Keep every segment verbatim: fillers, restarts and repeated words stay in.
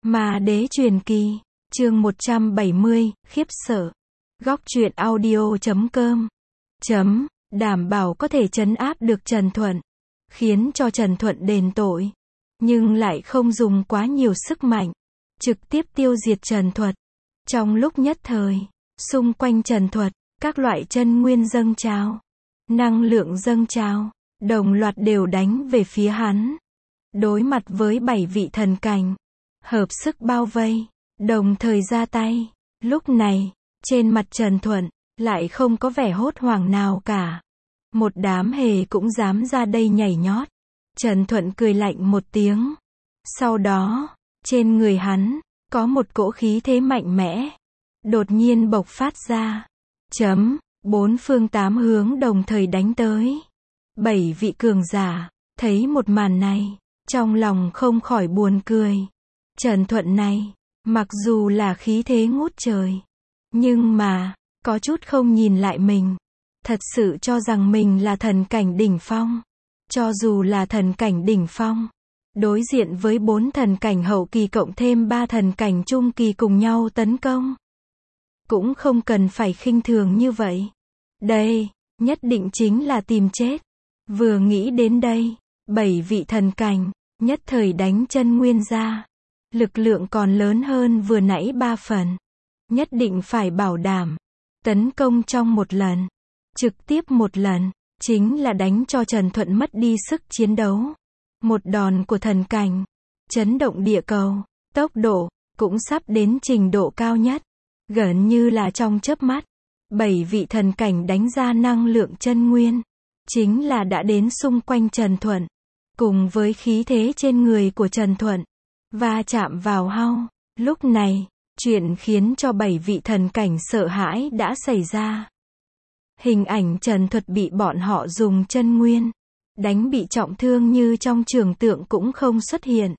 Ma đế truyền kỳ, chương một trăm bảy mươi, khiếp sợ. Góc truyện audio chấm com chấm, đảm bảo có thể trấn áp được Trần Thuận, khiến cho Trần Thuận đền tội, nhưng lại không dùng quá nhiều sức mạnh, trực tiếp tiêu diệt Trần Thuận. Trong lúc nhất thời, xung quanh Trần Thuận, các loại chân nguyên dâng trào, năng lượng dâng trào, đồng loạt đều đánh về phía hắn. Đối mặt với bảy vị thần cảnh, hợp sức bao vây, đồng thời ra tay. Lúc này, trên mặt Trần Thuận, lại không có vẻ hốt hoảng nào cả. Một đám hề cũng dám ra đây nhảy nhót. Trần Thuận cười lạnh một tiếng. Sau đó, trên người hắn, có một cỗ khí thế mạnh mẽ, đột nhiên bộc phát ra. Chấm, bốn phương tám hướng đồng thời đánh tới. Bảy vị cường giả, thấy một màn này, trong lòng không khỏi buồn cười. Trần Thuận này, mặc dù là khí thế ngút trời, nhưng mà, có chút không nhìn lại mình. Thật sự cho rằng mình là thần cảnh đỉnh phong. Cho dù là thần cảnh đỉnh phong, đối diện với bốn thần cảnh hậu kỳ cộng thêm ba thần cảnh trung kỳ cùng nhau tấn công, cũng không cần phải khinh thường như vậy. Đây, nhất định chính là tìm chết. Vừa nghĩ đến đây, bảy vị thần cảnh, nhất thời đánh chân nguyên ra. Lực lượng còn lớn hơn vừa nãy ba phần. Nhất định phải bảo đảm, tấn công trong một lần, trực tiếp một lần, chính là đánh cho Trần Thuận mất đi sức chiến đấu. Một đòn của thần cảnh, chấn động địa cầu, tốc độ, cũng sắp đến trình độ cao nhất. Gần như là trong chớp mắt, bảy vị thần cảnh đánh ra năng lượng chân nguyên, chính là đã đến xung quanh Trần Thuận, cùng với khí thế trên người của Trần Thuận, va chạm vào hao. Lúc này, chuyện khiến cho bảy vị thần cảnh sợ hãi đã xảy ra. Hình ảnh Trần Thuận bị bọn họ dùng chân nguyên đánh bị trọng thương như trong tưởng tượng cũng không xuất hiện.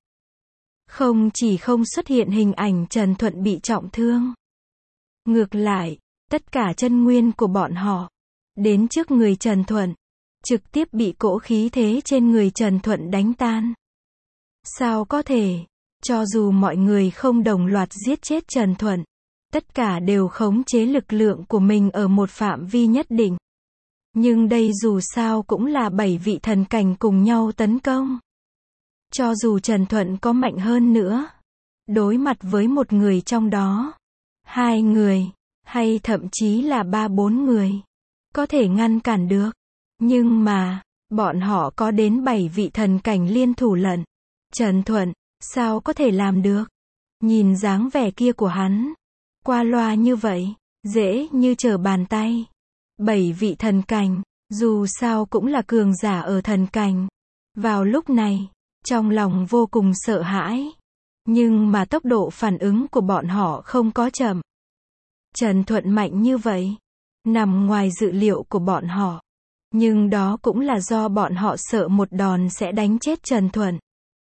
Không chỉ không xuất hiện hình ảnh Trần Thuận bị trọng thương, ngược lại, tất cả chân nguyên của bọn họ đến trước người Trần Thuận, trực tiếp bị cỗ khí thế trên người Trần Thuận đánh tan. Sao có thể? Cho dù mọi người không đồng loạt giết chết Trần Thuận, tất cả đều khống chế lực lượng của mình ở một phạm vi nhất định. Nhưng đây dù sao cũng là bảy vị thần cảnh cùng nhau tấn công. Cho dù Trần Thuận có mạnh hơn nữa, đối mặt với một người trong đó, hai người, hay thậm chí là ba bốn người, có thể ngăn cản được. Nhưng mà, bọn họ có đến bảy vị thần cảnh liên thủ lận. Trần Thuận, sao có thể làm được? Nhìn dáng vẻ kia của hắn, qua loa như vậy, dễ như trở bàn tay. Bảy vị thần cảnh, dù sao cũng là cường giả ở thần cảnh. Vào lúc này, trong lòng vô cùng sợ hãi. Nhưng mà tốc độ phản ứng của bọn họ không có chậm. Trần Thuận mạnh như vậy, nằm ngoài dự liệu của bọn họ. Nhưng đó cũng là do bọn họ sợ một đòn sẽ đánh chết Trần Thuận.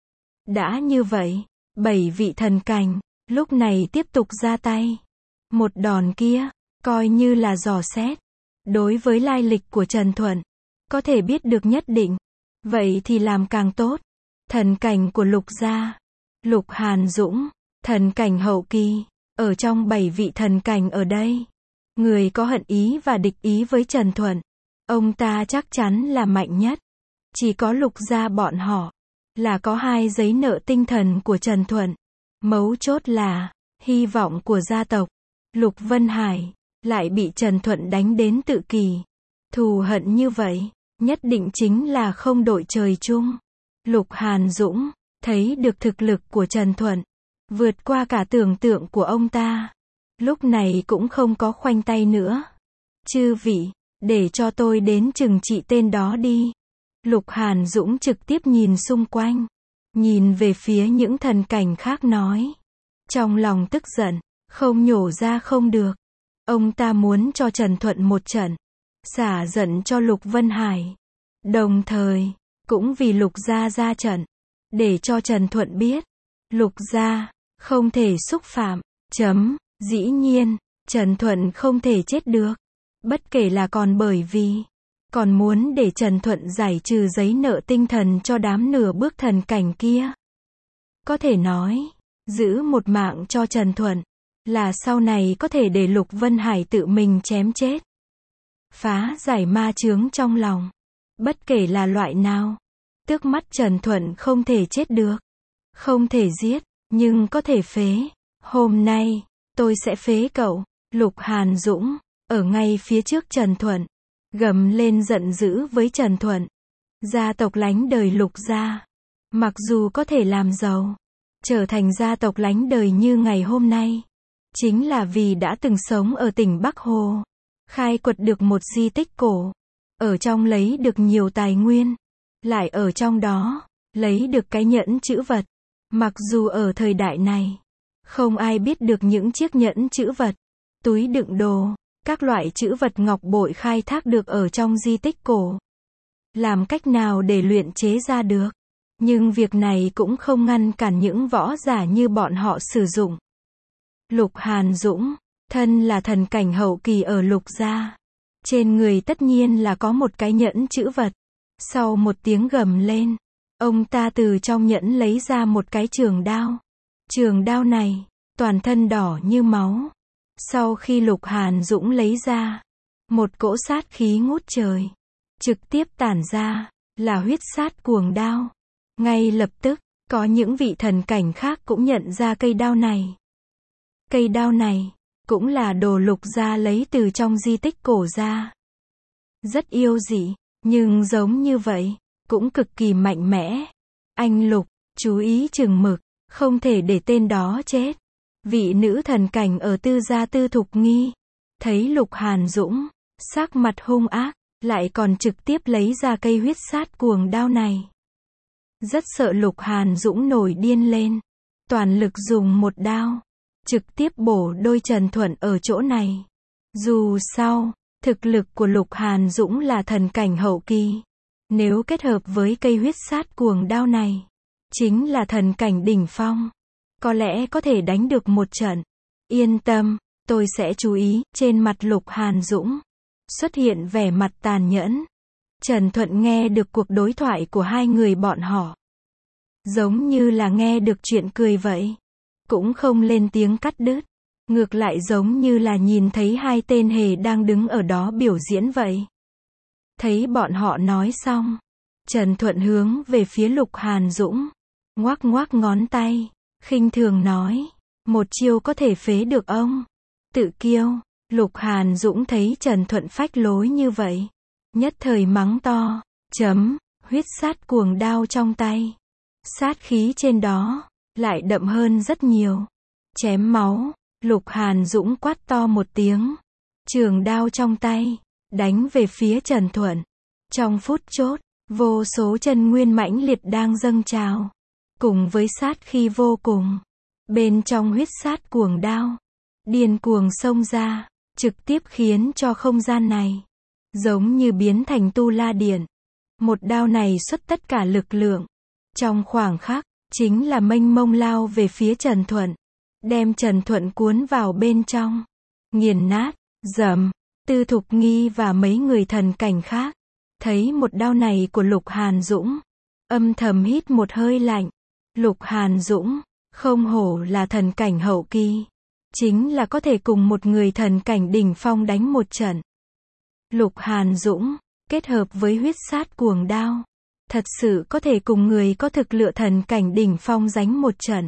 Đã như vậy, bảy vị thần cảnh, lúc này tiếp tục ra tay. Một đòn kia, coi như là dò xét. Đối với lai lịch của Trần Thuận, có thể biết được nhất định. Vậy thì làm càng tốt. Thần cảnh của Lục gia, Lục Hàn Dũng, thần cảnh hậu kỳ, ở trong bảy vị thần cảnh ở đây. Người có hận ý và địch ý với Trần Thuận, ông ta chắc chắn là mạnh nhất. Chỉ có Lục gia bọn họ, là có hai giấy nợ tinh thần của Trần Thuận. Mấu chốt là, hy vọng của gia tộc, Lục Vân Hải, lại bị Trần Thuận đánh đến tự kỷ. Thù hận như vậy, nhất định chính là không đội trời chung. Lục Hàn Dũng, thấy được thực lực của Trần Thuận, vượt qua cả tưởng tượng của ông ta. Lúc này cũng không có khoanh tay nữa. Chư vị, để cho tôi đến trừng trị tên đó đi. Lục Hàn Dũng trực tiếp nhìn xung quanh, nhìn về phía những thần cảnh khác nói. Trong lòng tức giận, không nhổ ra không được. Ông ta muốn cho Trần Thuận một trận, xả giận cho Lục Vân Hải. Đồng thời, cũng vì Lục gia ra trận, để cho Trần Thuận biết, Lục gia, không thể xúc phạm. Chấm, dĩ nhiên, Trần Thuận không thể chết được. Bất kể là còn bởi vì, còn muốn để Trần Thuận giải trừ giấy nợ tinh thần cho đám nửa bước thần cảnh kia. Có thể nói, Giữ một mạng cho Trần Thuận, là sau này có thể để Lục Vân Hải tự mình chém chết. Phá giải ma chướng trong lòng. Bất kể là loại nào. Tước mắt Trần Thuận không thể chết được. Không thể giết, nhưng có thể phế. Hôm nay, tôi sẽ phế cậu. Lục Hàn Dũng, ở ngay phía trước Trần Thuận. Gầm lên giận dữ với Trần Thuận. Gia tộc lánh đời Lục gia. Mặc dù có thể làm giàu, trở thành gia tộc lánh đời như ngày hôm nay, chính là vì đã từng sống ở tỉnh Bắc Hồ, khai quật được một di tích cổ, ở trong lấy được nhiều tài nguyên, lại ở trong đó, lấy được cái nhẫn chữ vật. Mặc dù ở thời đại này, không ai biết được những chiếc nhẫn chữ vật, túi đựng đồ, các loại chữ vật ngọc bội khai thác được ở trong di tích cổ. Làm cách nào để luyện chế ra được. Nhưng việc này cũng không ngăn cản những võ giả như bọn họ sử dụng. Lục Hàn Dũng, thân là thần cảnh hậu kỳ ở Lục gia. Trên người tất nhiên là có một cái nhẫn chữ vật. Sau một tiếng gầm lên, ông ta từ trong nhẫn lấy ra một cái trường đao. Trường đao này, toàn thân đỏ như máu. Sau khi Lục Hàn Dũng lấy ra, một cỗ sát khí ngút trời, trực tiếp tản ra, là huyết sát cuồng đao. Ngay lập tức, có những vị thần cảnh khác cũng nhận ra cây đao này. Cây đao này, cũng là đồ Lục gia lấy từ trong di tích cổ ra. Rất yêu dị, nhưng giống như vậy, cũng cực kỳ mạnh mẽ. Anh Lục, chú ý chừng mực, không thể để tên đó chết. Vị nữ thần cảnh ở Tư gia Tư Thục Nghi, thấy Lục Hàn Dũng, sắc mặt hung ác, lại còn trực tiếp lấy ra cây huyết sát cuồng đao này. Rất sợ Lục Hàn Dũng nổi điên lên, toàn lực dùng một đao, trực tiếp bổ đôi Trần Thuận ở chỗ này. Dù sao, thực lực của Lục Hàn Dũng là thần cảnh hậu kỳ, nếu kết hợp với cây huyết sát cuồng đao này, chính là thần cảnh đỉnh phong, có lẽ có thể đánh được một trận. Yên tâm, tôi sẽ chú ý. Trên mặt Lục Hàn Dũng xuất hiện vẻ mặt tàn nhẫn. Trần Thuận nghe được cuộc đối thoại của hai người bọn họ, giống như là nghe được chuyện cười vậy, cũng không lên tiếng cắt đứt, ngược lại giống như là nhìn thấy hai tên hề đang đứng ở đó biểu diễn vậy. Thấy bọn họ nói xong, Trần Thuận hướng về phía Lục Hàn Dũng, ngoắc ngoắc ngón tay, khinh thường nói, một chiêu có thể phế được ông. Tự kiêu. Lục Hàn Dũng thấy Trần Thuận phách lối như vậy, nhất thời mắng to, chấm, huyết sát cuồng đao trong tay. Sát khí trên đó, lại đậm hơn rất nhiều. Chém máu, Lục Hàn Dũng quát to một tiếng. Trường đao trong tay, đánh về phía Trần Thuận. Trong phút chốt, vô số chân nguyên mãnh liệt đang dâng trào. Cùng với sát khí vô cùng. Bên trong huyết sát cuồng đao, điên cuồng xông ra, trực tiếp khiến cho không gian này giống như biến thành tu la điện. Một đao này xuất tất cả lực lượng, trong khoảng khắc, chính là mênh mông lao về phía Trần Thuận, đem Trần Thuận cuốn vào bên trong, nghiền nát. Dầm. Tư Thục Nghi và mấy người thần cảnh khác thấy một đao này của Lục Hàn Dũng, âm thầm hít một hơi lạnh. Lục Hàn Dũng, không hổ là thần cảnh hậu kỳ, chính là có thể cùng một người thần cảnh đỉnh phong đánh một trận. Lục Hàn Dũng, kết hợp với huyết sát cuồng đao, thật sự có thể cùng người có thực lực thần cảnh đỉnh phong đánh một trận.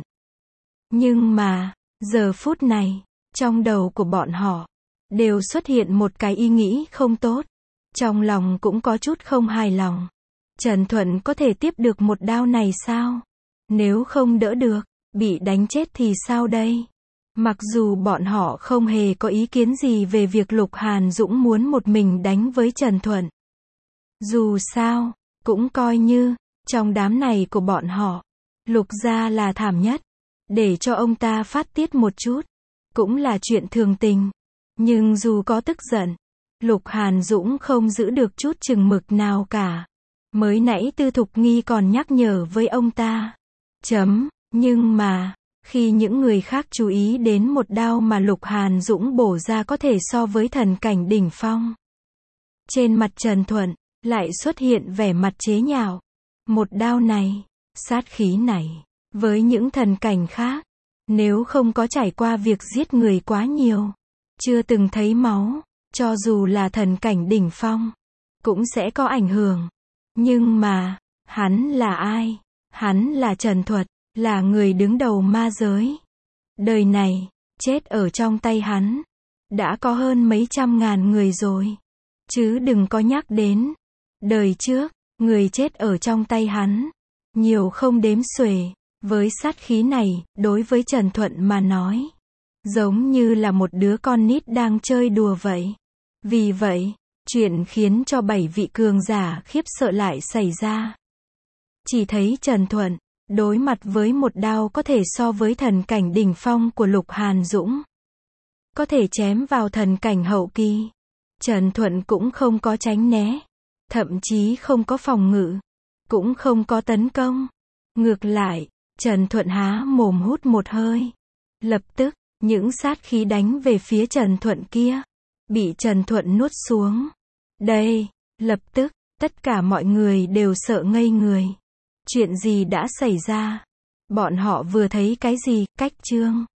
Nhưng mà, giờ phút này, trong đầu của bọn họ, đều xuất hiện một cái ý nghĩ không tốt. Trong lòng cũng có chút không hài lòng. Trần Thuận có thể tiếp được một đao này sao? Nếu không đỡ được, bị đánh chết thì sao đây? Mặc dù bọn họ không hề có ý kiến gì về việc Lục Hàn Dũng muốn một mình đánh với Trần Thuận. Dù sao, cũng coi như, trong đám này của bọn họ, Lục gia là thảm nhất. Để cho ông ta phát tiết một chút, cũng là chuyện thường tình. Nhưng dù có tức giận, Lục Hàn Dũng không giữ được chút chừng mực nào cả. Mới nãy Tư Thục Nghi còn nhắc nhở với ông ta. Chấm, nhưng mà, khi những người khác chú ý đến một đao mà Lục Hàn Dũng bổ ra có thể so với thần cảnh đỉnh phong, trên mặt Trần Thuận, lại xuất hiện vẻ mặt chế nhạo. Một đao này, sát khí này, với những thần cảnh khác, Nếu không có trải qua việc giết người quá nhiều, chưa từng thấy máu, cho dù là thần cảnh đỉnh phong, cũng sẽ có ảnh hưởng. Nhưng mà, hắn là ai? Hắn là Trần Thuật, là người đứng đầu ma giới. Đời này, chết ở trong tay hắn, đã có hơn mấy trăm ngàn người rồi. Chứ đừng có nhắc đến, đời trước, người chết ở trong tay hắn, nhiều không đếm xuể. Với sát khí này, đối với Trần Thuận mà nói, giống như là một đứa con nít đang chơi đùa vậy. Vì vậy, chuyện khiến cho bảy vị cường giả khiếp sợ lại xảy ra. Chỉ thấy Trần Thuận, đối mặt với một đao có thể so với thần cảnh đỉnh phong của Lục Hàn Dũng. Có thể chém vào thần cảnh hậu kỳ. Trần Thuận cũng không có tránh né. Thậm chí không có phòng ngự. Cũng không có tấn công. Ngược lại, Trần Thuận há mồm hút một hơi. Lập tức, những sát khí đánh về phía Trần Thuận kia, bị Trần Thuận nuốt xuống. Đây, lập tức, tất cả mọi người đều sợ ngây người. Chuyện gì đã xảy ra? Bọn họ vừa thấy cái gì? Cách chương